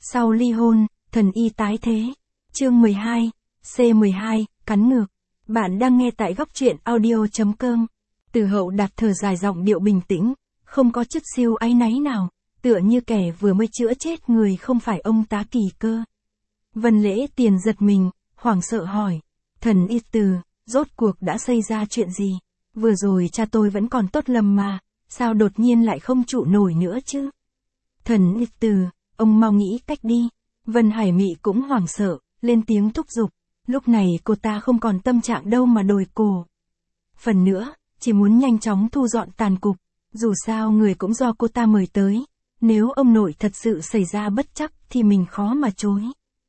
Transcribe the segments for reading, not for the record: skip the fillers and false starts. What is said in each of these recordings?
Sau ly hôn, thần y tái thế. Chương 12, C12, cắn ngược. Bạn đang nghe tại góc truyện audio.com. Từ Hậu Đạt thở dài giọng điệu bình tĩnh, không có chút siêu áy náy nào, tựa như kẻ vừa mới chữa chết người không phải ông tá Kỳ Cơ. Vân Lễ Tiền giật mình, hoảng sợ hỏi. Thần y Từ, rốt cuộc đã xảy ra chuyện gì? Vừa rồi cha tôi vẫn còn tốt lầm mà, sao đột nhiên lại không trụ nổi nữa chứ? Thần y Từ, ông mau nghĩ cách đi. Vân Hải Mị cũng hoảng sợ, lên tiếng thúc giục. Lúc này cô ta không còn tâm trạng đâu mà đồi cổ. Phần nữa, chỉ muốn nhanh chóng thu dọn tàn cục. Dù sao người cũng do cô ta mời tới. Nếu ông nội thật sự xảy ra bất trắc thì mình khó mà chối.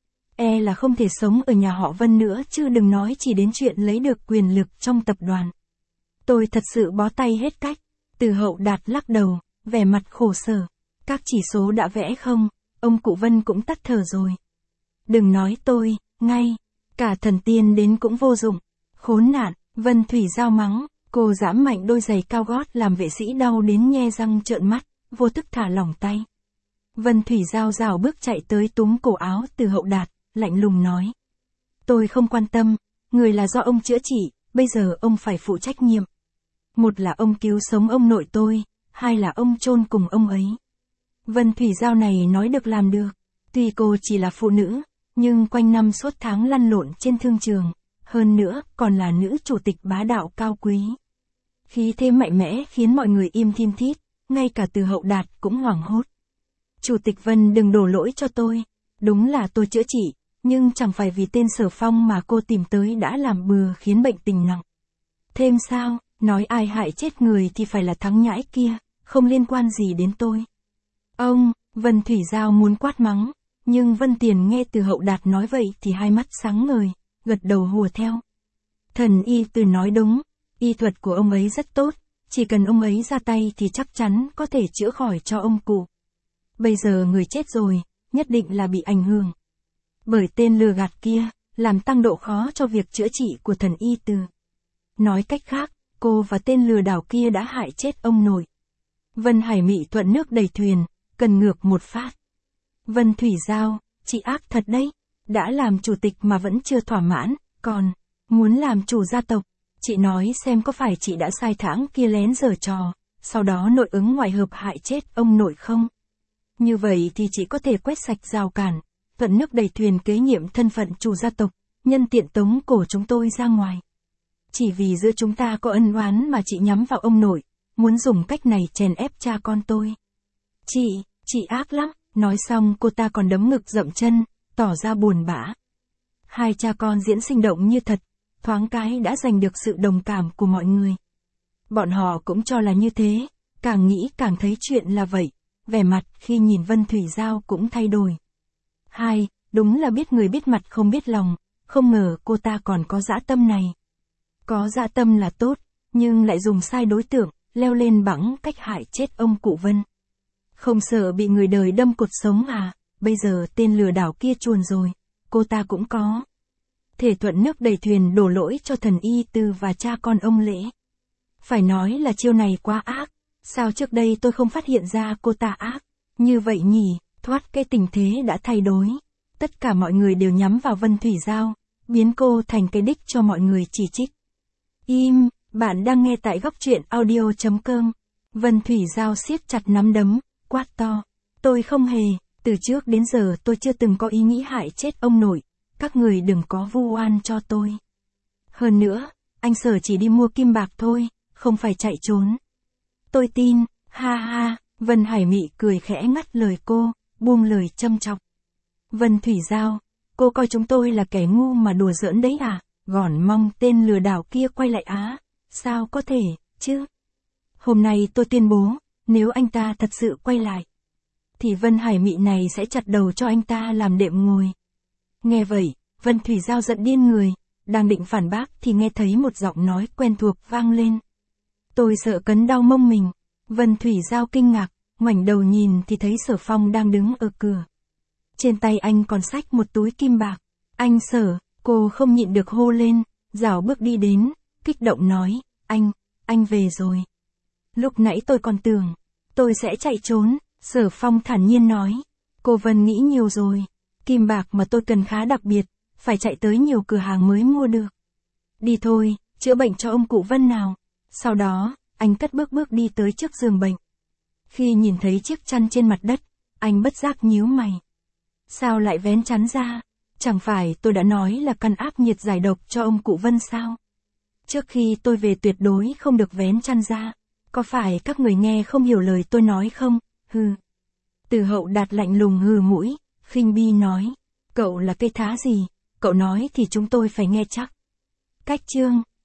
E là không thể sống ở nhà họ Vân nữa chứ đừng nói chỉ đến chuyện lấy được quyền lực trong tập đoàn. Tôi thật sự bó tay hết cách. Từ Hậu Đạt lắc đầu, vẻ mặt khổ sở. Các chỉ số đã vẽ không, ông cụ Vân cũng tắt thở rồi. Đừng nói tôi, ngay, cả thần tiên đến cũng vô dụng. Khốn nạn, Vân Thủy Giao mắng, cô giãm mạnh đôi giày cao gót làm vệ sĩ đau đến nhe răng trợn mắt, vô thức thả lỏng tay. Vân Thủy Giao rảo bước chạy tới túm cổ áo Từ Hậu Đạt, lạnh lùng nói. Tôi không quan tâm, người là do ông chữa trị, bây giờ ông phải phụ trách nhiệm. Một là ông cứu sống ông nội tôi, hai là ông chôn cùng ông ấy. Vân Thủy Giao này nói được làm được, tuy cô chỉ là phụ nữ, nhưng quanh năm suốt tháng lăn lộn trên thương trường, hơn nữa còn là nữ chủ tịch bá đạo cao quý. Khí thế mạnh mẽ khiến mọi người im thim thít, ngay cả Từ Hậu Đạt cũng hoảng hốt. Chủ tịch Vân đừng đổ lỗi cho tôi, đúng là tôi chữa trị, nhưng chẳng phải vì tên Sở Phong mà cô tìm tới đã làm bừa khiến bệnh tình nặng. Thêm sao, nói ai hại chết người thì phải là thằng nhãi kia, không liên quan gì đến tôi. Ông, Vân Thủy Giao muốn quát mắng, nhưng Vân Tiền nghe Từ Hậu Đạt nói vậy thì hai mắt sáng ngời, gật đầu hùa theo. Thần y Từ nói đúng, y thuật của ông ấy rất tốt, chỉ cần ông ấy ra tay thì chắc chắn có thể chữa khỏi cho ông cụ. Bây giờ người chết rồi, nhất định là bị ảnh hưởng bởi tên lừa gạt kia, làm tăng độ khó cho việc chữa trị của thần y Từ. Nói cách khác, cô và tên lừa đảo kia đã hại chết ông nội. Vân Hải Mị thuận nước đẩy thuyền, cần ngược một phát. Vân Thủy Giao, chị ác thật đấy, đã làm chủ tịch mà vẫn chưa thỏa mãn, còn muốn làm chủ gia tộc. Chị nói xem có phải chị đã sai thãng kia lén giở trò, sau đó nội ứng ngoại hợp hại chết ông nội không? Như vậy thì chị có thể quét sạch rào cản, thuận nước đẩy thuyền kế nhiệm thân phận chủ gia tộc, nhân tiện tống cổ chúng tôi ra ngoài. Chỉ vì giữa chúng ta có ân oán mà chị nhắm vào ông nội, muốn dùng cách này chèn ép cha con tôi. Chị ác lắm, nói xong cô ta còn đấm ngực dậm chân, tỏ ra buồn bã. Hai cha con diễn sinh động như thật, thoáng cái đã giành được sự đồng cảm của mọi người. Bọn họ cũng cho là như thế, càng nghĩ càng thấy chuyện là vậy, vẻ mặt khi nhìn Vân Thủy Giao cũng thay đổi. Hai, đúng là biết người biết mặt không biết lòng, không ngờ cô ta còn có dã tâm này. Có dã tâm là tốt, nhưng lại dùng sai đối tượng, leo lên bằng cách hại chết ông cụ Vân. Không sợ bị người đời đâm cột sống à, bây giờ tên lừa đảo kia chuồn rồi, cô ta cũng có thể thuận nước đẩy thuyền đổ lỗi cho thần y Từ và cha con ông Lễ. Phải nói là chiêu này quá ác, sao trước đây tôi không phát hiện ra cô ta ác, như vậy nhỉ, thoát cái tình thế đã thay đổi. Tất cả mọi người đều nhắm vào Vân Thủy Giao, biến cô thành cái đích cho mọi người chỉ trích. Im, bạn đang nghe tại góc truyện audio.com. Vân Thủy Giao siết chặt nắm đấm, quát to. Tôi không hề, từ trước đến giờ tôi chưa từng có ý nghĩ hại chết ông nội, các người đừng có vu oan cho tôi. Hơn nữa, anh Sở chỉ đi mua kim bạc thôi, không phải chạy trốn. Tôi tin, ha ha, Vân Hải Mị cười khẽ ngắt lời cô, buông lời châm chọc. Vân Thủy Giao, cô coi chúng tôi là kẻ ngu mà đùa giỡn đấy à, gòn mong tên lừa đảo kia quay lại á, sao có thể, chứ? Hôm nay tôi tuyên bố, nếu anh ta thật sự quay lại, thì Vân Hải Mị này sẽ chặt đầu cho anh ta làm đệm ngồi. Nghe vậy, Vân Thủy Giao giận điên người, đang định phản bác thì nghe thấy một giọng nói quen thuộc vang lên. Tôi sợ cấn đau mông mình. Vân Thủy Giao kinh ngạc, ngoảnh đầu nhìn thì thấy Sở Phong đang đứng ở cửa. Trên tay anh còn xách một túi kim bạc. Anh Sở, cô không nhịn được hô lên, rảo bước đi đến, kích động nói, anh về rồi. Lúc nãy tôi còn tưởng, tôi sẽ chạy trốn, Sở Phong thản nhiên nói. Cô Vân nghĩ nhiều rồi. Kim bạc mà tôi cần khá đặc biệt, phải chạy tới nhiều cửa hàng mới mua được. Đi thôi, chữa bệnh cho ông cụ Vân nào. Sau đó, anh cất bước đi tới trước giường bệnh. Khi nhìn thấy chiếc chăn trên mặt đất, anh bất giác nhíu mày. Sao lại vén chăn ra? Chẳng phải tôi đã nói là căn áp nhiệt giải độc cho ông cụ Vân sao? Trước khi tôi về tuyệt đối không được vén chăn ra. Có phải các người nghe không hiểu lời tôi nói không? Hừ. Từ Hậu Đạt lạnh lùng hừ mũi, khinh bi nói. Cậu là cây thá gì? Cậu nói thì chúng tôi phải nghe chắc. Cách chương